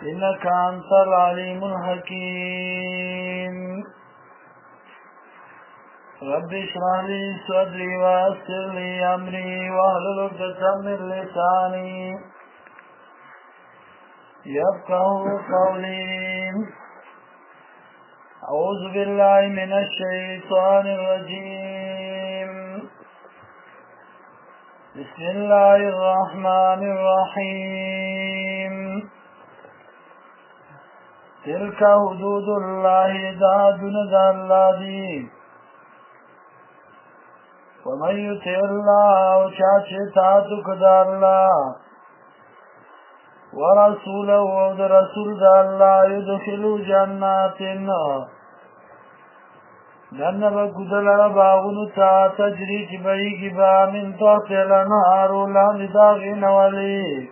إنك أنت العليم الحكيم رب اشرح لي صدري ويسر لي أمري واحلل عقدة من لساني يفقهوا قولي أعوذ بالله من الشيطان الرجيم بسم الله الرحمن الرحيم تلك حدود الله دادن الله ومن يطع الله وشاشتاتك الله ورسوله ورسول الله يدخل جنات جنب قدل باغن تا تجري جبئي با من تحت الانهار لان داغين ولي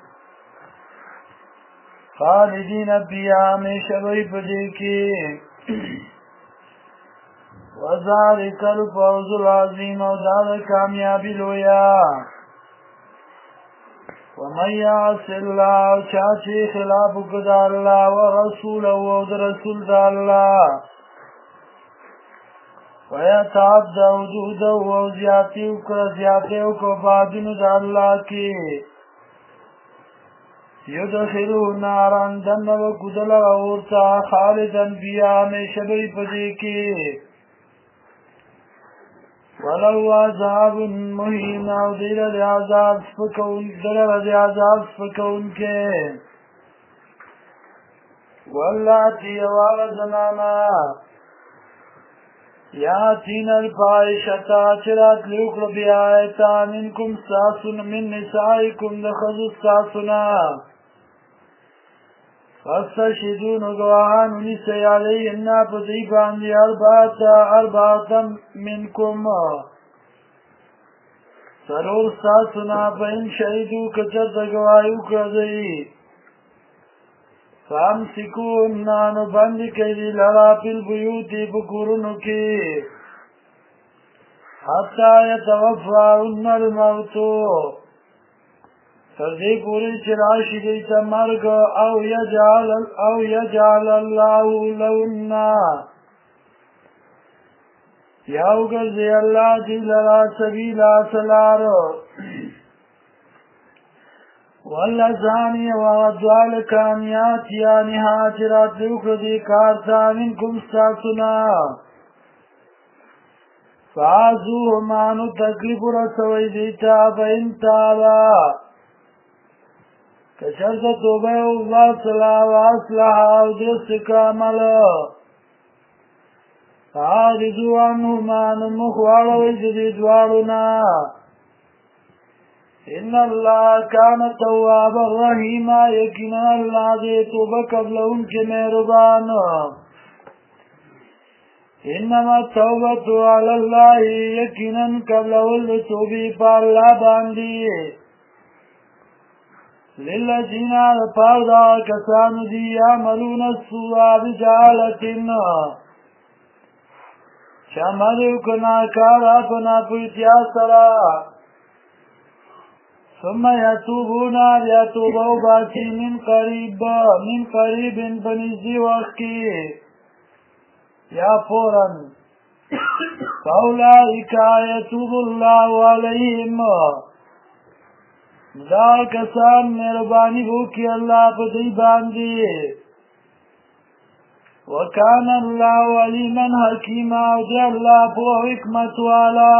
خالدين بها من شبئ بديكي وذلك الفوز العظيم وذلك كاميابي لويا ومن يعص الله شاشي خلاف قدر الله ورسوله ورسول الله ويتعدى وجوده وزياته وكفادن الله کی يدخلوا نارا جنب قدل ورطا خالدا بها میں شبی پدی کی ولو عذاب مہین او دیر عذاب سپکون کے واللاتی والزنانا یاتین الفائشتا چرات لیوکر بیایتا منکم ساسن من نسائکم دخذ ساسنا فاستشهدون گواهان نیسی علیهن پدیبان دی اربعتا منکم سرور ساسنا فإن شهدو کچرد گواهیو کردئی فامسکوهن بند کئی لرا فی البیوت بکورنو کی حتی یتوفاهن الموتو تردی پوری چراشی دیتا مرگ او یجعل اللہ لہن یاو گرزی اللہ دی لرا سبیلا سلارو واللزانی وغدوال کامیات یعنی حاجرات لیوکر دی کارتا منکم ستاسنا فعازوه مانو تکلیف رسوی دیتا فانتابا کشرد توبه واصلہ واصلحا و درست کامل فعارضو عنهما مخوارو جدید وارنا ان اللہ کان توابا رحیما یقینا اللہ دے توبہ قبل ان کے مہربان انما التوبۃ علی اللہ یقینا قبل التوبہ پر اللہ باندی للذین پاردا کسان دی عملون السوء بجالتن شاملو کنا کارا پنا پیتیا سرا ثم یتوبون یتوبو باسی من قریب بنیزی وقتی یا فوراً فاولئک یتوب اللہ علیہم دا کسان مہربانی ہو کی اللہ پدی باندی وکان اللہ علیما حکیما دی اللہ پو حکمت والا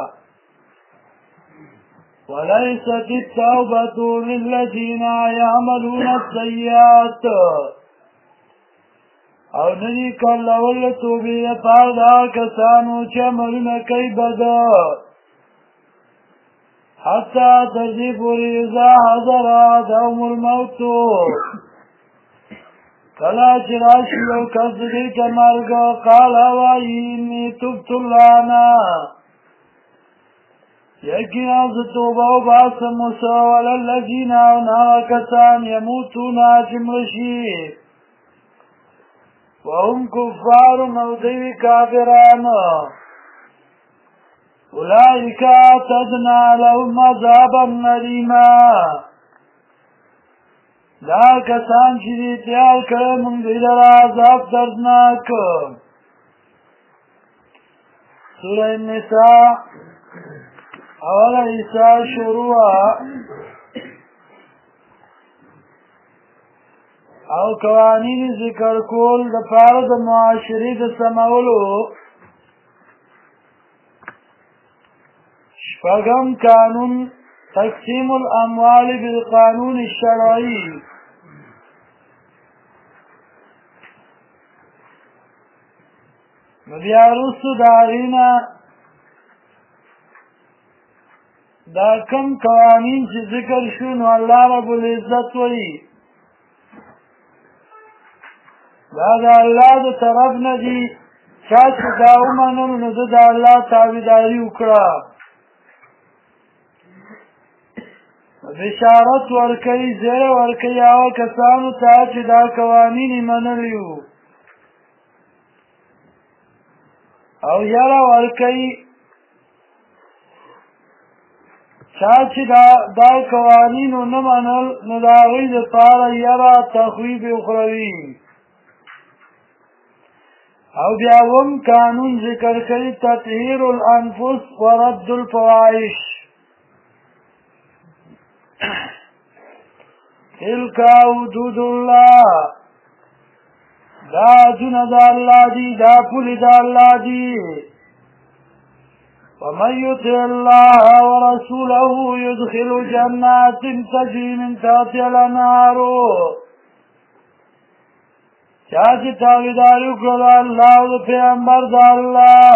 وليست التوبة للذين يعملون السيئات او ندی کلول توبی پاردا کسانو چمرن کئی بدا حتی تردی پوری اذا حضر آدم الموت کلا چراشیو کسدی کمرگ قال وائی انی تبت اللانا یقینا توبه و باسم مساول الذین اونا کسان یموتون چمرشی وهم کفار نودوی کافران اولئک اعتدنا لهم عذابا الیما دا کسان چې دې تیار کړی موږ دوی لره عذاب دردناک. سوره النساء اوله حصه شروع او قوانین ذکر کول د پاره د معاشرې د سمولو. شپږم قانون تقسیم الاموال بالقانون الشرعي. نو بیا وروسته د هغې نه دا کوم قوانین چې ذکر شو نو الله رب العزت وایي دا د الله د طرف نه دي. چا چې دا ومنل نو ده د الله تابعداري وکړه. بشارت ورکوي زیری ورکوي هغه کسانو ته چې دا قوانین یې منلي وو او یاره ورکوي چا چې دا قوانین ونه منل نو د هغوی دپاره یره تخویب اخروي. او بیا اووم قانون ذکر کوي تطهیر الانفس ورد الفواحش. تلک حدود الله دا حدونه د الله دي دا پولې د الله دي. ومن يطع الله ورسوله يدخل جنات تجري من تحتها الانهار. چا چې تابعداري وکړه د الله او د پیغمبر د الله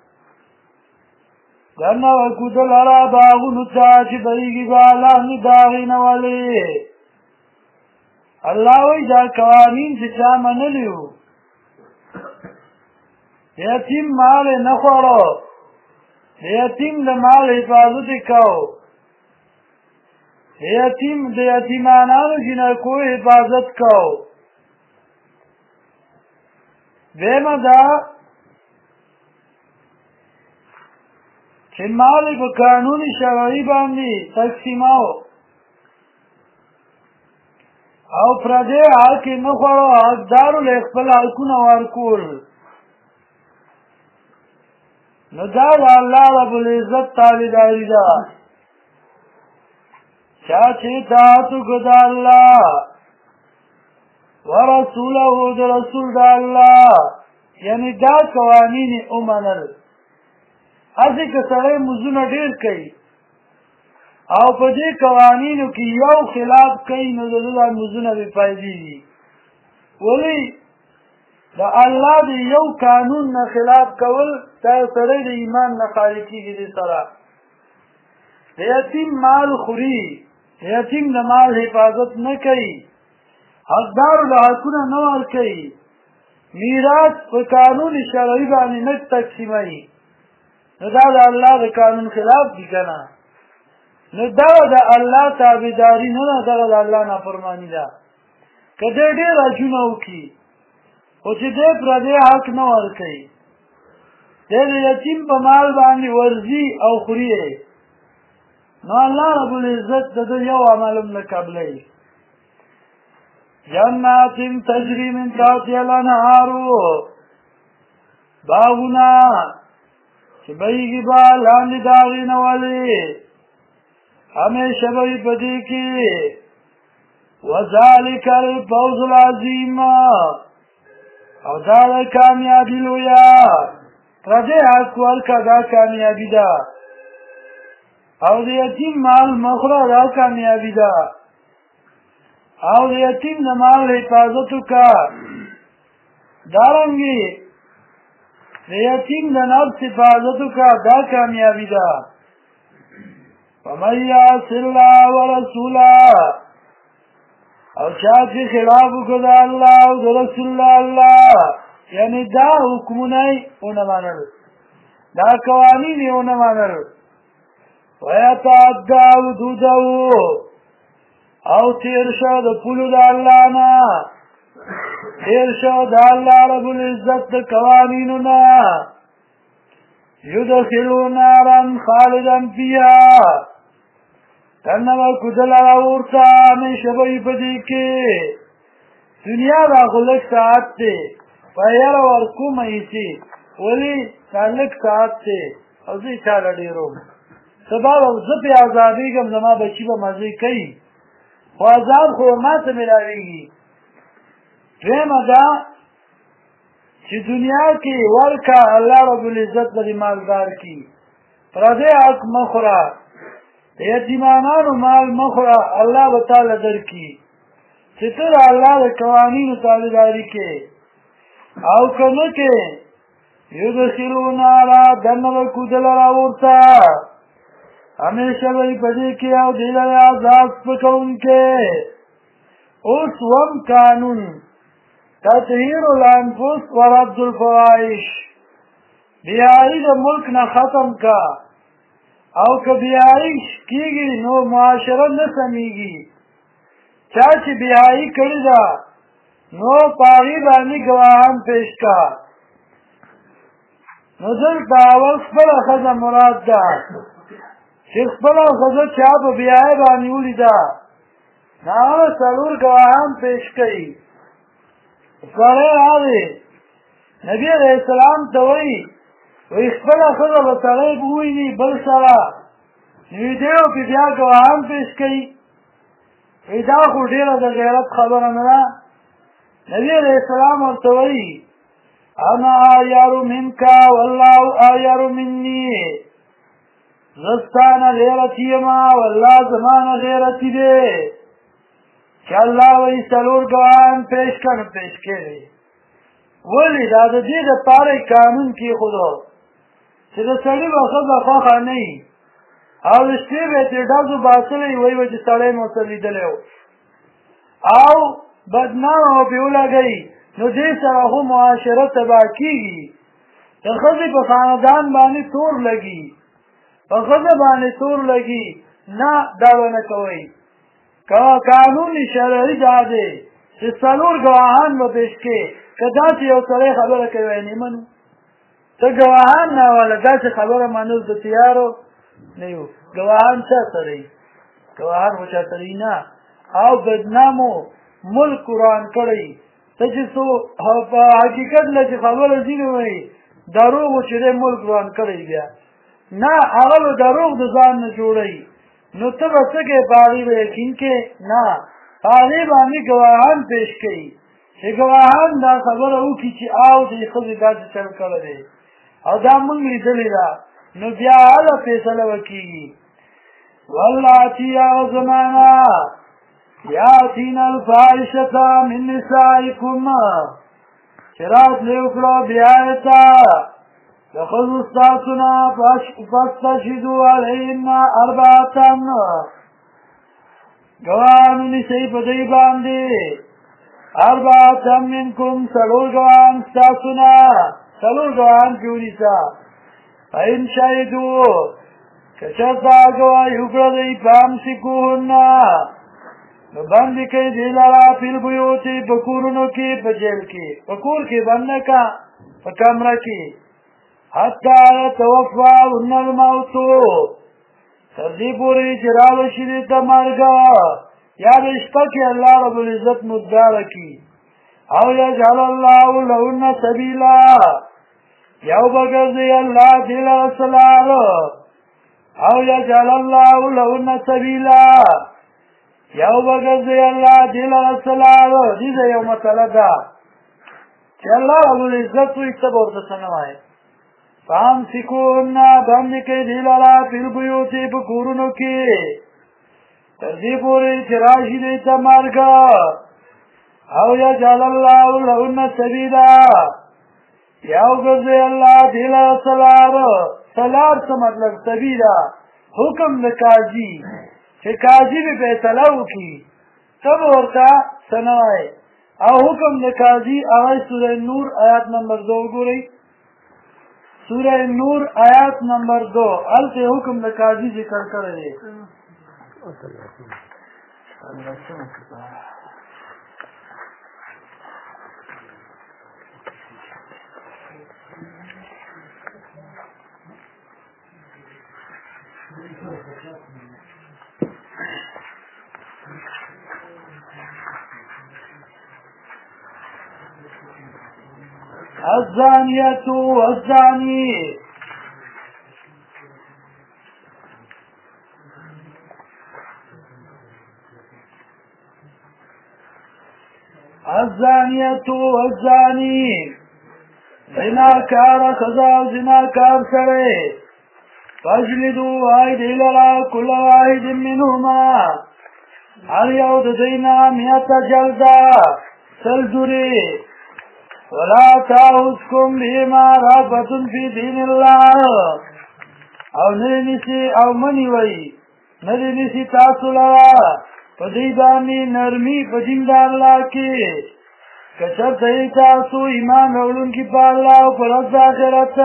دننه ورکوده لره باغونو ته چې بهیږي به لاندې د هغې نه ولې. الله وایي دا قوانین چې چا منلي وو د یتیم مال یې نه خوړو د یتیم د مال حفاظت یې کو د یتیمانانو جنکو حفاظت کو. دیمه دا چې مال یې په قانون شرعي باندې تقسیماو او پردی حق یې نه خوړو حقدارو له خپل حقونه ورکول. نو دا د الله رب العزت تابعداري ده. چا چې اطاعت وکړه د الله ورسوله د رسول د الله یعنی دا قوانین یې ومنل. هسې که سړی مزونه ډېر کوي او په دې قوانینو کې یو خلاف کوي نو د ده دا مزونه بې فایدې دي. ولې د الله د یو قانون نه خلاف کول دا سړی د ایمان نه خالي کېږي. دې سره د یتیم مال خوري د یتیم د مال حفاظت نه کوي حقدارو له حقونه نه ورکوي میراث په قانون شرعي باندې نه تقسیموي نو دا د الله د قانون خلاف دي که نه. نو دغه د الله تابعداري نه ده دغه د الله نافرماني ده. که دی ډېر حجونه وکړي خو چې دی پردی حق نه ورکوي دی د یتیم په مال باندې ورځي او خوري نو الله رب العزت د ده یو عمل هم نه قبلوي. جنات تجري من تحتها الانهار باغونه چې بهیږي به لاندې د هغې نه ولې همیشه به وي په دې کې. وذلک الفوز العظیم او دا د کامیابي لویه پردی حق ورکړه دا کامیابي ده او د یتیم مال مه خوره دا کامیابي ده او د یتیم د مال حفاظت وکړه. دارنګې د یتیم د نفس حفاظت وکړه دا کامیابي ده. ومن یعص الله ورسوله او چا چې خلاف وکړه د الله او د رسول الله یعنی دا حکمونه یې ونه منل دا قوانین یې ونه منل. ویتعدی حدوده او تیر شو د پولو د الله نه تیر شو د الله رب العزت د قوانینو نه یدخلو نارا خالدا فیها دنه کودل راورته همیشه به پدې کې دنیا دا غلک ساعت دی په یاره ورکومه ایسي ولی دا لږ ساعت دی او زه یې چاله ډېروم سبا به زه پرې عذابېږم زما بچي به مزې کوي خو عذاب خو ما ته ملاوېږي دویمه دا چې دنیا کې ورکه الله ربالعزت به دې مالدار کړي پردی حق مه خوره د یتیمانانو مال مه خوره الله به تاله درکړي چې ته د الله د قوانینو تابعداري کې او که نه کې یدخلو نارا دنه به کودله راورته همیشه به یې په دې کې او دې له عذاب سپکوونکی اوس وم قانون تطهیر الانفس و رد الفواحش بیایی د ملک نه ختم کا او که بیایی کیږي نو معاشره نه سمیږي چا چې بیایی کړې ده نو په هغې باندې ګواهان پیش کا نو دلته اول خپله ښځه مراد ده چې خپله ښځه چا په بیایی باندې ولیده نو هغه څلور ګواهان پیش کوي سړی راغی نبي علیه السلام ته وایي خپله ښځه به سړی وویني بل سره نو دی پې بیا ګواهان پیش کوي دا خو ډېره د غیرت خبره نه ده نبي علیه السلام ورته وایي انا آیار منکا والله آیار مني زه ستا نه غیرتي یمه والله زما نه غیرتي دی چې الله وایي څلور ګواهان پیش کړه پیش کړي ولې دا د دې دپاره یې قانون کېښودو چې د سړي به ښځه خوښه نه وي او د شپې به یې ترې ډزو باسلی وایي به چې سړی مو ورته لیدلی و او بدنامه به پرې ولګوي نو دې سره خو معاشره تباه کېږي د ښځې په خاندان باندې تور لګي په ښځه باندې تور لګي نه دا به نه کوئ قانون شرعي دا دی چې څلور ګواهان به پیش کړې که داسې یو سړی خبره کوي نه منو ته ګواهان نه واله داسې خبره منل د تیارو نه یو ګواهان چا سره وي ګواهان خو چا سره نه او بدنامو ملک قرآن کړی ته چې څو په حقیقت نه چې خبره ځینې وایي دروغو چې دی ملک قرآن کړی بیا نه هغه به دروغ د ځان نه جوړوي نو ته به څه کوې په هغې به یقین کې نه په هغې باندې ګواهان پیش کوي چې ګواهان دا خبره وکړي چې او دې ښځې داسې چل کړی دی او دا موږ لیدلې ده نو بیا هله فیصله به کېږي واللاتي هغه زمانه یاتین الفاحشة من نسائکم چې راتلې وکړه بیایې ته د ښځو ستاسو نه فاستشهدوا علیهن اربعة ګواهان ونیسئ په دوی باندې اربعة منکم څلور ګواهان ستاسو نه څلور ګواهان پرې ونیسه فإن شهدوا که چېرته ګواهي وکړه دوی فامسکوهن نو بندې کوي دې لره فی البیوت په کورونو کې په جیل کې په کور کې بند نه کا په کمره کې حتی یتوفاهن الموت تر دې پورې چې راوشي دې ته مرګ یا به شپه کې الله رب العزت مداره کړي او یجعل الله لهن سبیلا یو به ګرځي الله دې لره سلار او یجعل الله لهن سبیلا یو به ګرځي الله دې لره سلار دې یو مسله ده چې الله رب العزت وایي ته به ورته څه نه وایې فامسکوهن بندې کوي دې لره فی البیوت په کورونو کې تر دې پورې چې راشي دې ته مرګ او یجعل الله لهن سبیلا یو ګرځي الله دې لره سلار سلار څه مطلب سبیلا حکم د قاضي چې قاضي به فیصله وکړي ته به ورته څه نه وایې او حکم د قاضي هغه سوره نور آیات نمبر 2 وګورئ سورہ نور آیات نمبر 2 هلته حکم د قاضي ذکر کړی دی الزانية والزاني الزانية والزاني زناکار خزا و زناکار سره فاجلدوا عیدی لرا کل واحد منهما هر یو د دینا 100 جلده سلجوری ولا تاخذكم بهما رأفة في دين الله او نرنسی او منی وی نرنسی تاسو لرا پدی باندې نرمی په دین د الله کې کچر ته تاسو ایمان اورونکي په الله او پر ورځ آخرت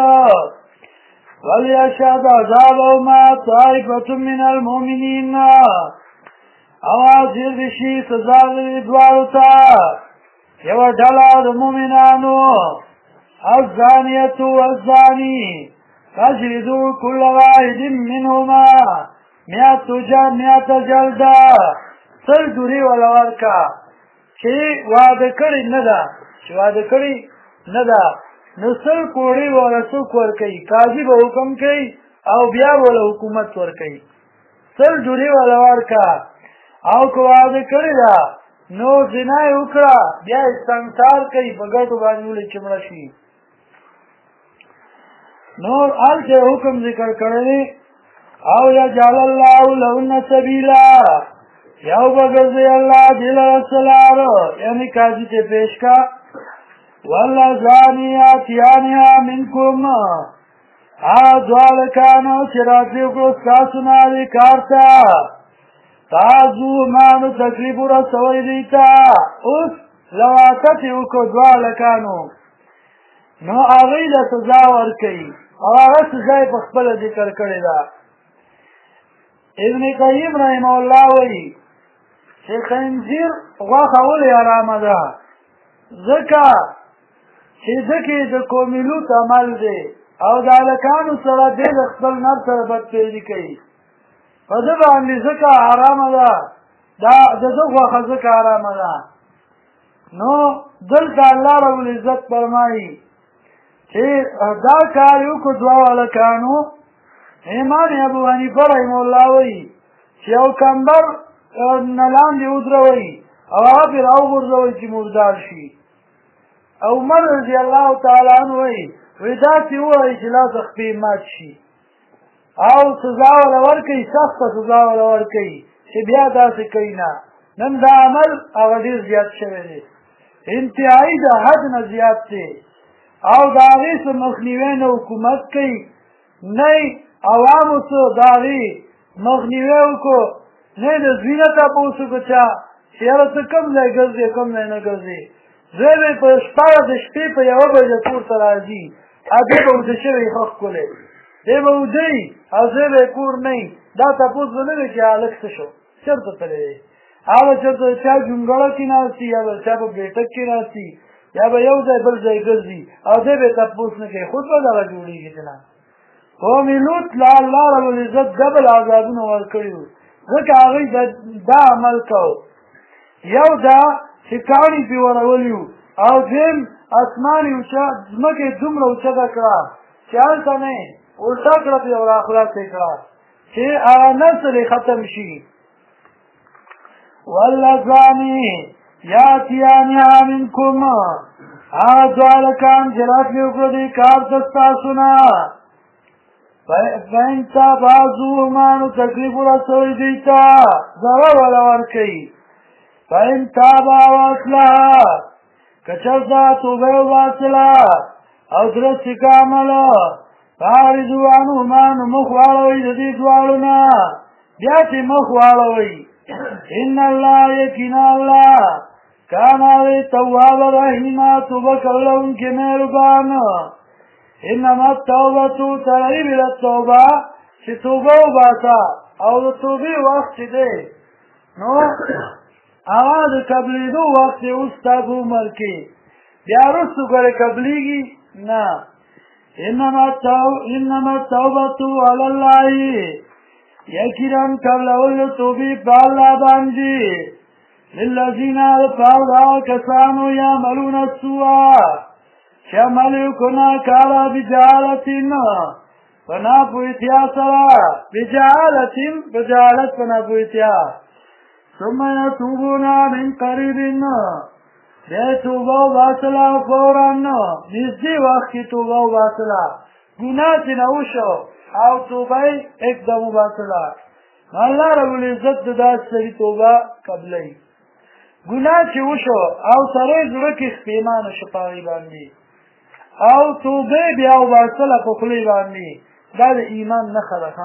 وليشهد عذابهما طائفة من المؤمنين اواز یې شي سزا دې دوالو ته یو ډله د مؤمنانو الزانية والزاني فاجلدوا كل واحد منهما 100 جلده سل دوری ولا ورکا چې واده کړی نه ده چې واده کړی نه ده نو سل کوړی ولا څوک ورکوي قاضي به حکم کوي او بیا ولا حکومت ورکوي سل دوری ولا ورکا او کو واده کړی ده نو زنا وکړه بیا استنصار کوي په ګټو باندې ولې چمړه شي نور الته حکم ذکر کړی او یا جعل الله لهن سبیلا یو بگرزی اللہ دل رسلار یعنی قاضی تے پیش کا واللہ زانیاتیانیہ منکم دوالکانو چراتی اکرستاسونا دی کارتا تازو مانو تکلیف رسوئی دیتا اس لواتتی اکو دوالکانو نو آغی دا سزا ورکی او آغا سزای پخبل ذکر کرده ابن قیم رحمه اللہ وی چې خنزیر غوښه ولې حرامه ده ځکه چې ځکه د کومیلوت عمل دی او د هلکانو سره دی د خپل نر سره بدپیلي کوي په ده باندې ځکه حرامه ده د ده غوښه ځکه حرامه ده نو دلته الله ربالعزت فرمایي چې دا کار یې وکړو دوه هلکانو امام ابو حنیفه رحمه الله وایي چې یو کمبر نلاندې ودروي او هغه پرې راوغورځوئ چې مردار شي او عمر رضی الله تعالی عنه وایي داسې ووایي چې لاس خپې مات شي او سزا وله ورکوي سخته سزا وله ورکوي چې بیا داسې کوي نه نن دا عمل هغه ډېر زیات شوی دی انتهایي د حد نه زیات دی او د هغې څه مخنیوی نه حکومت کوي نه عوامو څه د هغې مخنیوی وکړو نه د زوینه تپوس وکړو چا چې یاره ته کوم ځای ګرځې کوم ځای نه ګرځې زوی به په شپه د شپې په 1 بجه کور ته راځي ادې به اوده شوی ښه ښکلی دی به اوده وي او زوی به کور نه وي دا تپوس به نه وي چې هلک څه شو چېرته تللی دی هغه چېرته چا جونګړه کې ناستي یا به چا په بیټک کې ناستي یا به یو ځای بل ځای ګرځي او دی به تپوس نه کوي خود به دغه جوړېږي چې نه قوم لوط لا الله ربالعزت ډبل عذابونه ورکړي وو ځکه هغوی دا عمل کو یو دا چې کاڼي پې ورولي وو او دویم اسمان یې ځمکه یې دومره اوچته کړه چې هلته نه یې الټا کړه پې او راخلاصه یې کړه چې هغه نسل یې ختم شي واللذاني یاتیانها منکم هغه دوه هلکان چې راتلې وکړو دې کار ته ستاسو نه فإن تابعوهما نو تکلیف ورسوي دوی ته ضرر وله ورکوي فإن تابع واصلحا که چېرته توبه یې وباسله او درست یې که عمله فاعرضوا عنهما نو مخ واړوئ د دې دواړو نه بیا چې مخ واړوئ ان الله یقینا الله کان هغې توابه رحیمه توبه کوونکی مهربان انما التوبه ترغیب الى التوبه چې توبه وباسه او د توبې وخت چې دی نو هغه د قبلېدو وخت یې اوس ستا په عمر کې بیا وروستو ګورې قبلېږي نه انما التوبه علی الله یقینا قبلول د توبې په الله باندې للذین دپاره د هغه کسانو یعملون السوء چې عمل وکړو ناکاره بجهالتین په ناپوهتیا سره بجهالتین په جهالت په ناپوهتیا ثم یتوبون من قریب بیا توبه وباسله فورا نږدې وخت کې توبه وباسله ګناه چې نه وشو او توبه یې एकदम وباسله الله رب العزت د داسې سړي توبه قبلوي ګناه چې وشو او سړی زړه کې پښیمانه شو په هغې باندې او توبه بیا وباسله په خولې باندې دا د ایمان نښه ده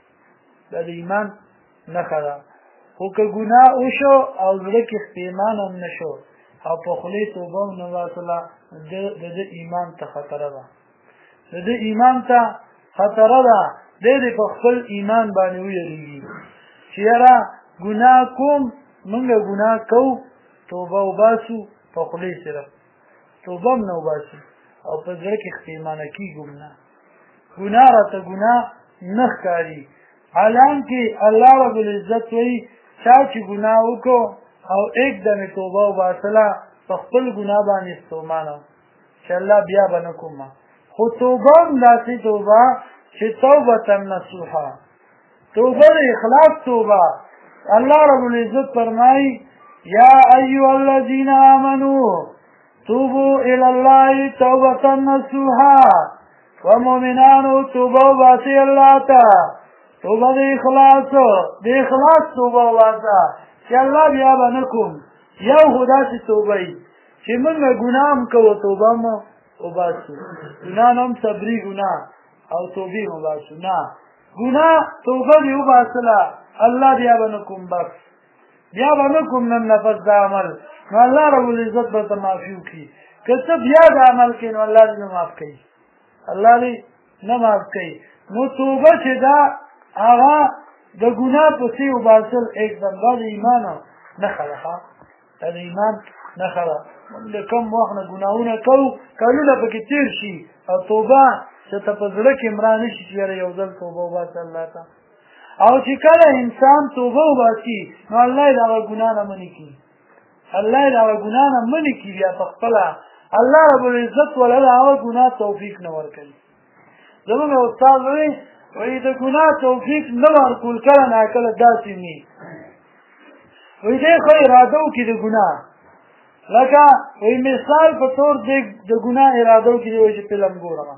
دا د ایمان نښه ده خو که ګناه وشو او زړه کې پښیمانه هم نه شو او په خولې توبه هم نه وباسله د ده ایمان ته خطره ده د ده ایمان ته خطره ده دی دې په خپل ایمان باندې ویریږي چې یاره ګناه کوم موږ ګناه کوو توبه وباسو په خولې سره توبه هم نه وباسو او په زړه کې پښیمانه کېږو نه ګناه راته ګناه نه ښکاري حالانکې الله رب العزت وایي چا چې ګناه وکړو او एकदम توبه وباسله په خپل ګناه باندې ستومانه چې الله بیا به نه کوم خو توبه هم داسې توبه چې توبة نصوحا توبه د اخلاص توبه الله رب العزت فرمایي یا ایها الذین آمنوا توبوا الى الله توبة نصوحا ومؤمنانو توبه وباسئ الله ته توبه د اخلاص توبه وباسه چې الله بیا به نه کوم یو خو داسې توبه وي چې موږ ګناه هم کوو توبه هم وباسو ګناه هم صبري ګناه او توبې وباسو نه ګناه توبه دې وباسله الله بیا به نه کوم بس بیا به نه کوم نن نفس دا عمل نو الله رب العزت به ته معافي وکړي که ته بیا دا عمل کوې نو الله دې نه معاف کوي الله دې نه معاف کوي نو توبه چې دا هغه د ګناه پسې وباسل एकदम دا د ایمان نښه ده دا د ایمان نښه ده موږ کم وخت نه ګناهونه کوو کلونه پکې تېر شي او توبه چې ته په زړه کې مړه نه شي چې یاره یو ځل توبه وباسه الله ته او چې کله انسان توبه وباسي نو الله یې د هغه ګناه نه منې کړي الله یې د هغه ګناه نه منې کړي بیا په خپله الله رب العزت وله د هغه ګناه توفیق نه ورکوي زموږ استاد وایي د ګناه توفیق نه ورکول کله ناکله داسې وي وایي دی خو اراده وکړي د ګناه لکه وایي مثال په طور د ګناه اراده وکړي وایي چې فلم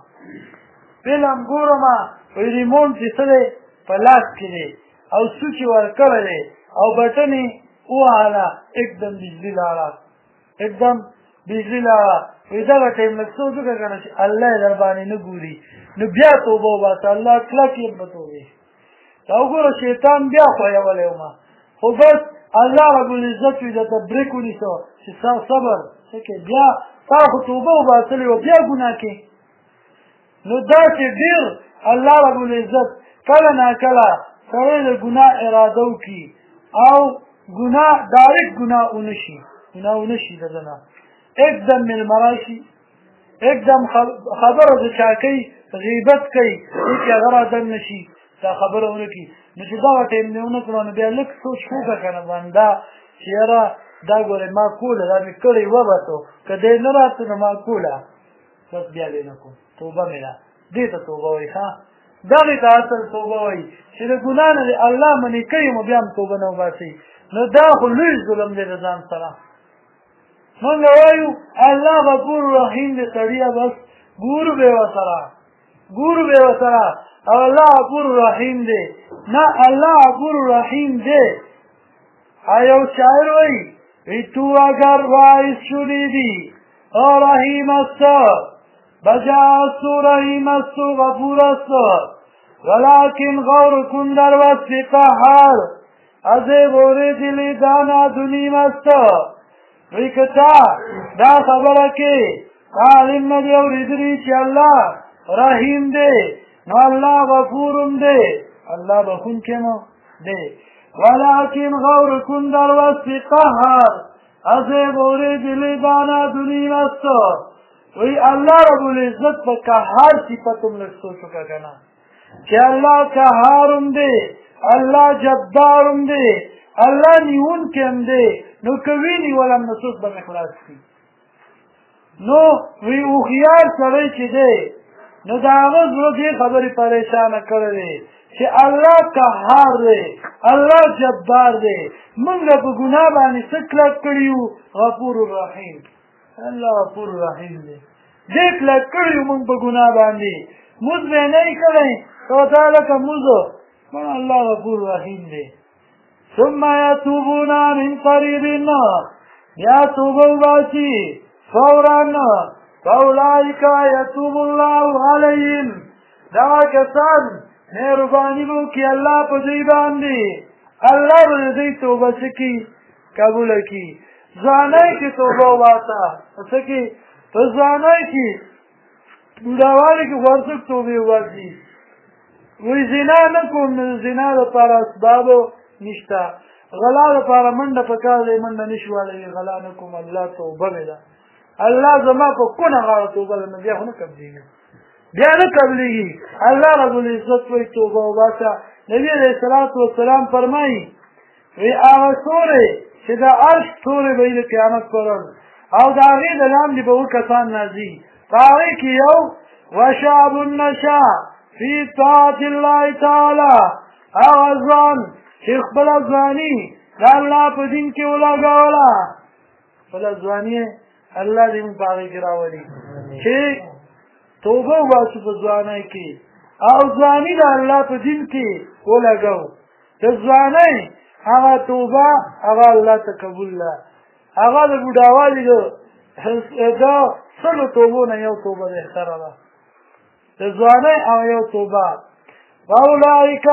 ګورم وایي ریموټ چې څه دی په لاس کې دی او سوچ یې ورکړی دی او بټن یې ووهله एकदम بجلي لاړه وایي دغه ټایم لږ څه وکړه که نه چې الله یې در باندې نه ګوري نو بیا توبه وباسه الله کلک یم په توبې دا وګوره شیطان بیا خویولی ومه خو بس الله رب العزت وي درته بریک ونیسه چې صبر څه کې بیا تا خو توبه وباسلې وه بیا ګناه کې نو داسې ډېر الله رب العزت کله ناکله سړی د ګناه اراده وکړي او ګناه ډایرکټ ګناه ونه شي د ده نه एकदम مېلمه راشي एकदम خبره د چا کوي غیبت کوي هېڅ هغه رادن نه شي دا خبره ونه کړي نو چې دغه ټایم مې ونه کړو نو بیا لږ سوچ وکړه که نه بنده چې یاره دا ګورې ما کوله دا مې کړې وباسو که دی نه راته نو ما کوله بس بیا دې نه کوم توبه مې ده دې ته توبه وایي ښه دغې ته اصل توبه وایي چې د ګناه نه دې الله منې کوي مو بیا هم توبه نه وباسئ نو دا خو لوی ظلم دی د ځان سره موږ وایو الله غفور رحیم دی سړیه بس ګورو به ورسره او الله غفور رحیم دی نه الله غفور رحیم دی یو شاعر وایي تو اگر باعث شدیدی رحیم است بجا است رحیم است غفور است ولكن غور کن در وصف قهر از بوری دلی دانا دنیم است وی که تا دا خبره کې عالم نه دی اورېدلي چې الله رحیم دی نو الله غفورم دی الله بخونکی نو دی ولكن غور کن در وصف قهر از بوریدلی دانا دنیم است وی الله رب العزت په قهار صفت هم لږ سوچ وکړه که نه چې الله قهارم دی الله جبارم دی الله نیونکی هم دی نو که ویني ولم نو څوک به مې خلاص کړي نو وی هوښیار سړی چې دی نو د هغه زړه دې خبرې پریشانه کړی دی چې الله قهار دی الله جبار دی موږ په ګناه باندې څه کلک کړي یو غفور الرحیم الله غفور الرحیم دی دې کلک کړي یو موږ په ګناه باندې موږ به نه یې کړی تو تعالی که موږ الله غفور الرحیم دی ثم یتوبون من قریب یا توبه وباسي فورا فاولئک یتوب الله علیهم دا کسان مهرباني وکړي الله په دوی باندې الله به دوی توبه سکي قبول کړي ځوانۍ کې توبه وباسه څه کې په ځوانۍ کې بوډاوالي کې ورڅوک توبې وباسي وایي زنا نه کوم زنا دپاره اسبابو نشته غلا دپاره منډه پکار دی منډه نشي وهلی غلا نه کوم الله توبه مې ده الله زما په کونه غاړه توبه ده نو بیا خو نه قبلېږي بیا نه قبلېږي الله رب العزت وایي توبه وباسه نبي علیه الصلاة والسلام فرمایي وی هغه سورې چې د عرش سورې به یې د قیامت پر ورځ او د هغې د لاندې به اووه کسان راځي په هغې کې یو وشعب النشا فی طاعة الله تعالی هغه ځوان چې خپله ځواني د الله په دین کې ولګوله خپله ځواني الله دې موږ په هغې کې راولي چې توبه وباسو په ځوانۍ کې او ځواني د الله په دین کې ولګو د ځوانۍ هغه توبه هغه الله ته قبول ده هغه د بوډاوالي د سلو توبو نه یو توبه بهتره ده د ځوانۍ او یو توبه فاولئک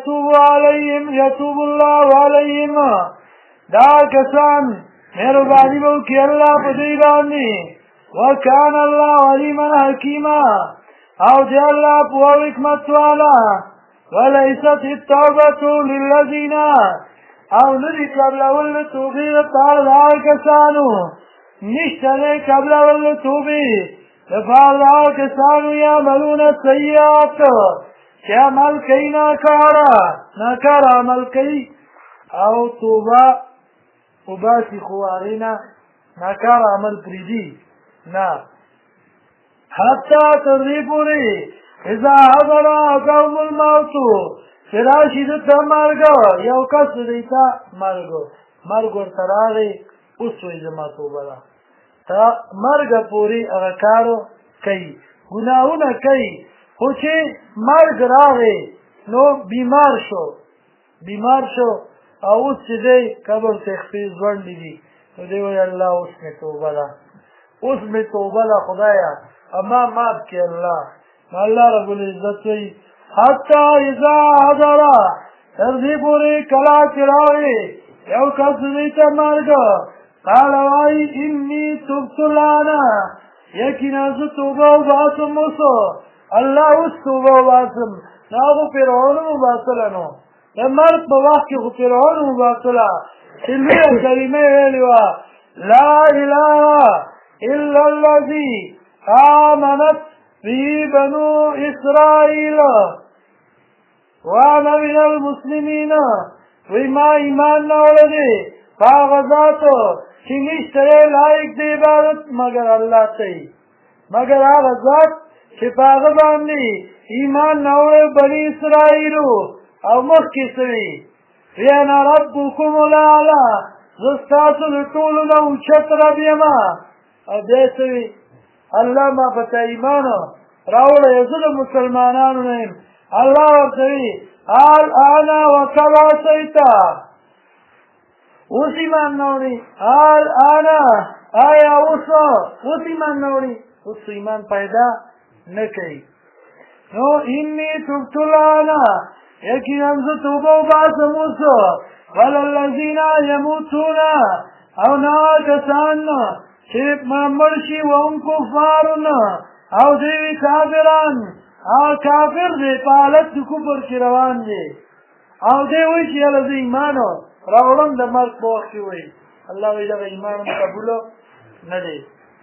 یتوب الله علیهم دا کسان مهرباني به وکړي الله په دوی باندې وکان الله علیما حکیما او دی الله پوه او حکمت والا ولیست التوبة للذین او ندی قبلول د توبې دپاره د هغه کسانو نشته دی قبلول د توبې دپاره د هغه کسانو یعملون السیئات چې عمل کوي ناکاره عمل کوي او توبه وباسي خو هغې نه ناکاره عمل پرېږدي نه حتی تر دې پورې اذا حضر احدهم الموت چې راشي ده ته مرګ یو کس دی ته مرګ ورته راغی اوس وایي زما توبه ده ته مرګه پورې هغه کار کوي ګناهونه کوي خو چې مرګ راغی نو بیمار شو او اوس چې دی قبر ته خپې ځونډې دي نو دی وایي الله اوس مې توبه ده خدایه اما مات کړې الله نو الله رب العزت وایي حتی اذا حضر تر دې پورې کله چې راغی یو کس دی ته مرګ قال وایي انی تبت الآن یقینا زه توبه وباسم اوس الله اوس توبه وباسم نو هغو فرعون وباسله نو د مرګ په وخت کې خو فرعون وباسله چې لویه کلمه یې ویلې وه لا اله الا الذي آمنت به بنو اسرائیل وانا من المسلمین وی ما ایمان راوړی دی په هغه ذاتو چې نشته دی لایق د عبادت مګر الله ته مګر هغه ذات چې په هغه باندې ایمان راوړی بني اسرائیلو او مخکې څه وي وی انا ربکم الاعلی زه ستاسو د ټولو نه اوچت رب یمه او بیا څه وي الله ما په ته ایمان راوړی زه د مسلمانانو نه یم الله ورته وي الآن وقد عصیت اوس ایمان نه وړي الآن آیا اوس ایمان نه وړي اوس ایمان پیدا نه کوي نو انی تبت الآن یقینا زه توبه وباسم اوس وللذین یموتون او نه کسان چې مړ شي وهم کفارون او دوی کافران کافر دی په حالت د کفر کې روان دی او دی وایي چې یاره زه ایمان راوړم د مرګ په وخت کې وایي الله وایي دغه ایمان هم قبوله نه دی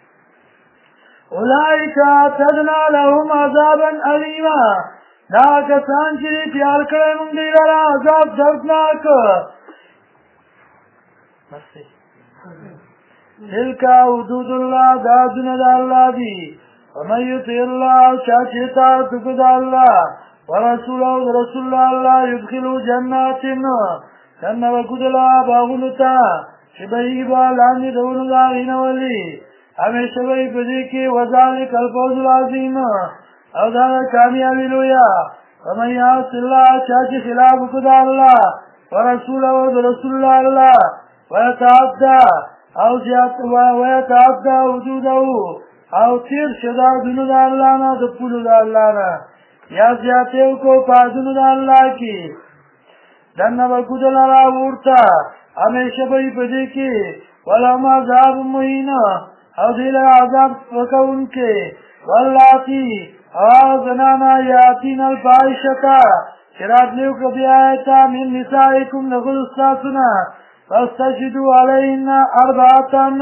اولئک اعتدنا لهم عذابا الیما دا کسان چې دی تیار کړی موږ دوی لره عذاب دردناک تلك حدود الله دا دونه د الله دي ومن يطع الله چا چې اطاعت وکړي د الله ورسوله او رسول الله يدخلوا جنات دننه وکړه باغونو ته چې به با لاندې دونو دا غینولي همیشه به په دې کې وذالک الفوز العظیم او دا کامیابی لویه ومن يعص الله چا چې خلاف وکړي د الله ورسوله او رسول الله ويتعدى او ويتعدى حدوده او تیر شدا دنو د الله نه د پولو د الله نه یا زیاتیو کو پادونو د الله کی دنه وکړه لرا ورته همیشه به په دې کې ولهم عذاب مهین او دل عذاب وکونکې واللاتی زنانا یاتین الفاحشة شرات لیو کبیایتا من نسائکم نغل استاسنا فاستشهدوا علیهن اربعتن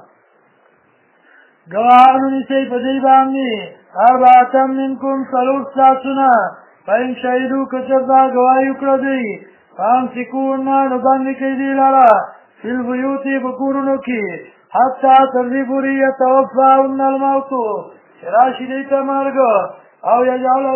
گواهانو نیسی په دې باندې اربعتن منکم څلور استاسنا فإن شهدوا کچردا گواهی وکړه دوی فامسکوهن نو باندې کوي دی لرا فی البیوت بکورونو کې حتی تر دې پورې یتوفاهن الموت چې راشي دی ته مرګ او یجعل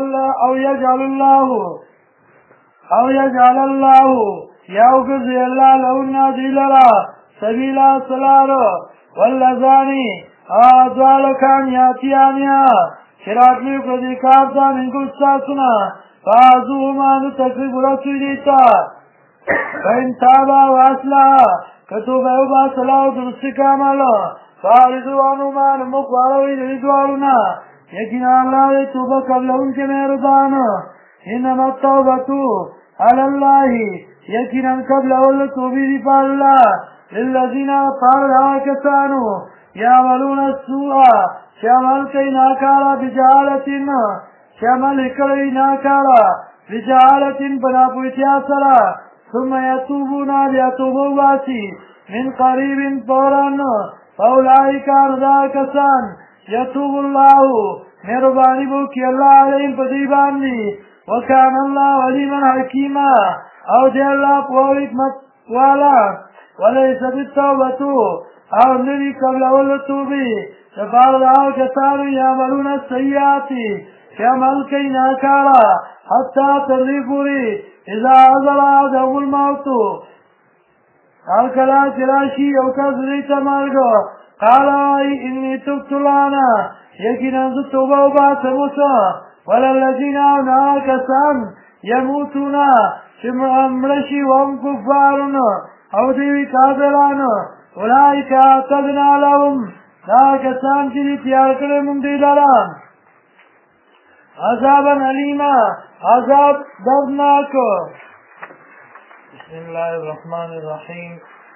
الله یو ګرځي الله لهن دی لرا سبیلا سلارو واللذانی دوالو کان یاتیانیا شراتلیو کدی کارتا منکو استاسونا فازوهما نو تقریب رسوی دیتا فین تابا واسلا کتو بیو باسلاو درستی کامالا فارضوانوما نمکواروی دیدوالونا یکینا اللہ وی توبا قبلون کے مہربان انما التوبتو علی اللہ یکینا قبل اول توبی دی پا اللہ للذین پارها کسانو یعملون السوء شامل کئی ناکارا بجعالتن شامل کئی ناکارا بجعالتن بناپویتیا سرا ثم یتوبون لیتوبو باسی من قریب فوران فاولائک اردا کسان یتوب اللہ مہربانی بو کی اللہ علیہم پدیبانی وکان اللہ علیما حکیما او دے اللہ پو حکمت والا ولیس بالتوبتو او نبی قبل اول توبی سفار دعاو کسانو یعملون السیئاتی شامل کئی ناکارا حتی تردی پوری اذا عذر آدم الموتو الکلا چراشی او کس دیتا مرگو قالائی انی تبتلانا یکی ننزو توبه و باتموسا وللذین آونا کسان یموتونا شمرشی وهم کفارون او دیوی کافرانو اولئک اعتدنا لهم دا کسان چې تیار کړی موږ دوی لره عذابا علیما عذاب دردناک بسم الله الرحمن الرحیم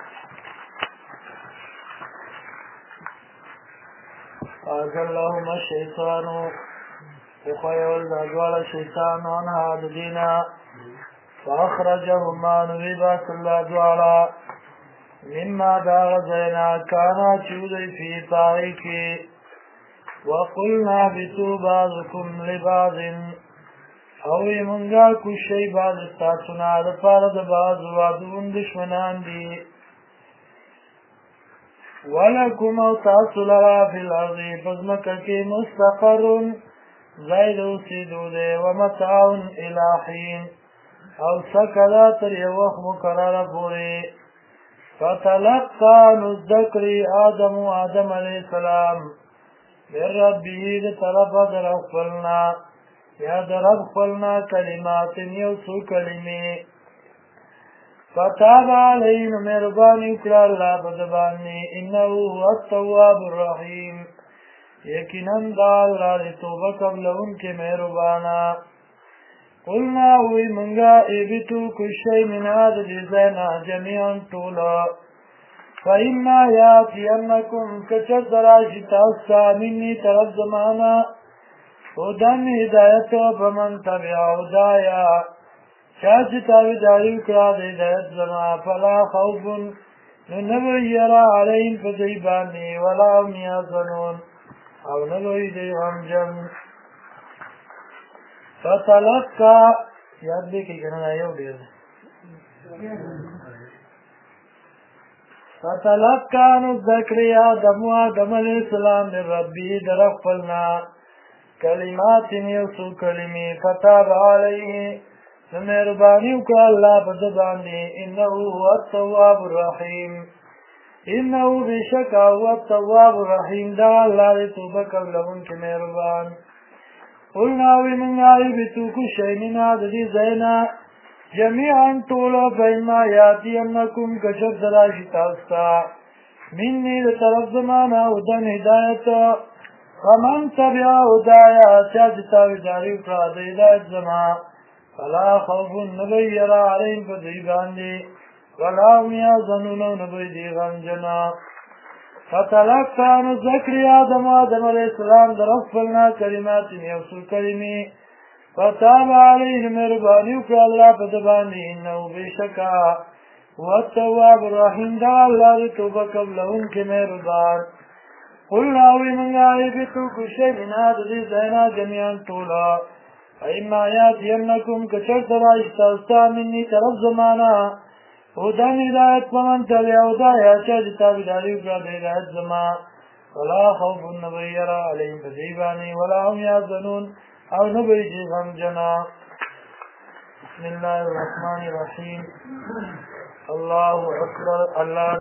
فأزلهم الشیطان وخیول دادوال الشیطان عنها ددینا فأخرجهما نویبا صلی دوالا مما داغ زینا کانا چودی فی پائی وقلنا بتو بعضکم لبعض اوی منگا کشی بعض استاسونا دپار دبعض وادون دشمنان دی ولکم او تاسو لرا فی الارض پزمککی مستقر زید اوسیدو دے ومتعون الہین او سکدا تر یو وخت مقرر پوری فتلقى نذكر آدم علیہ السلام من ربه طلب در خپلنا یا در خپلنا کلمات یوسو کلمی فتاب علیه مهربانی وکړه الله بدبانی انه هو التواب الرحیم یقینا دا الله توبه قبلونکې مهربانا قلنا وی منگا ایبتو کشی من هذا جزینا جميعا طولا فإما یاتینکم کچر دراشتا استا منی طرف زمانا خودن ہدایت فمن تبع ہدایا چاچی تابداری اکرا ہدایت زما فلا خوف ننبیرا علیہم فضیبانی ولا هم یحزنون او نبوی دی غمجن فتلقى یاد بے کہ گناہ یو دیر فتلقى نذكر آدم علیہ السلام من ربی در خپلنا کلمات یوسو کلمی فتاب علیه مهربانی وکړه الله په ده باندې انه هو التواب الرحیم انه بشک هو التواب الرحیم دا الله دې توبه کوونکی مهربان قلنا ومن اهبطوا كشيء من هذه زينا جميعا طولا فإما يأتينكم كشد راشي تاستا مني لطرف زمانا ودن هداية فمن تبع هدايا چاچتا وجاري وکړه د هدایت زما فلا خوف نبير عليهم فذيبان دي ولا هم يحزنون نبي غمجنا فتلقى نذكر آدم علیہ السلام در خپلنا کلمات یوسو کلمی فتاب علیه مهربانی وکړه الله په ده باندې انه بشکا هو التواب الرحیم دا الله دې توبه قبلونکی مهربان قلنا وی موږ اهبطوا كشيء من هذه زینا جميعا ټوله فإما یأتینکم که چېرته راشي تاسو ته مني طرف زمانه هدن هدایت فمن تبع هدایا چا چې تابعداري وکړه د هدایت زما ولا خوف نبی یرا علیهم په دې باندې ولا هم یحزنون او نه به یې غمجنا بسم الله الرحمن الرحیم الله اکبر الله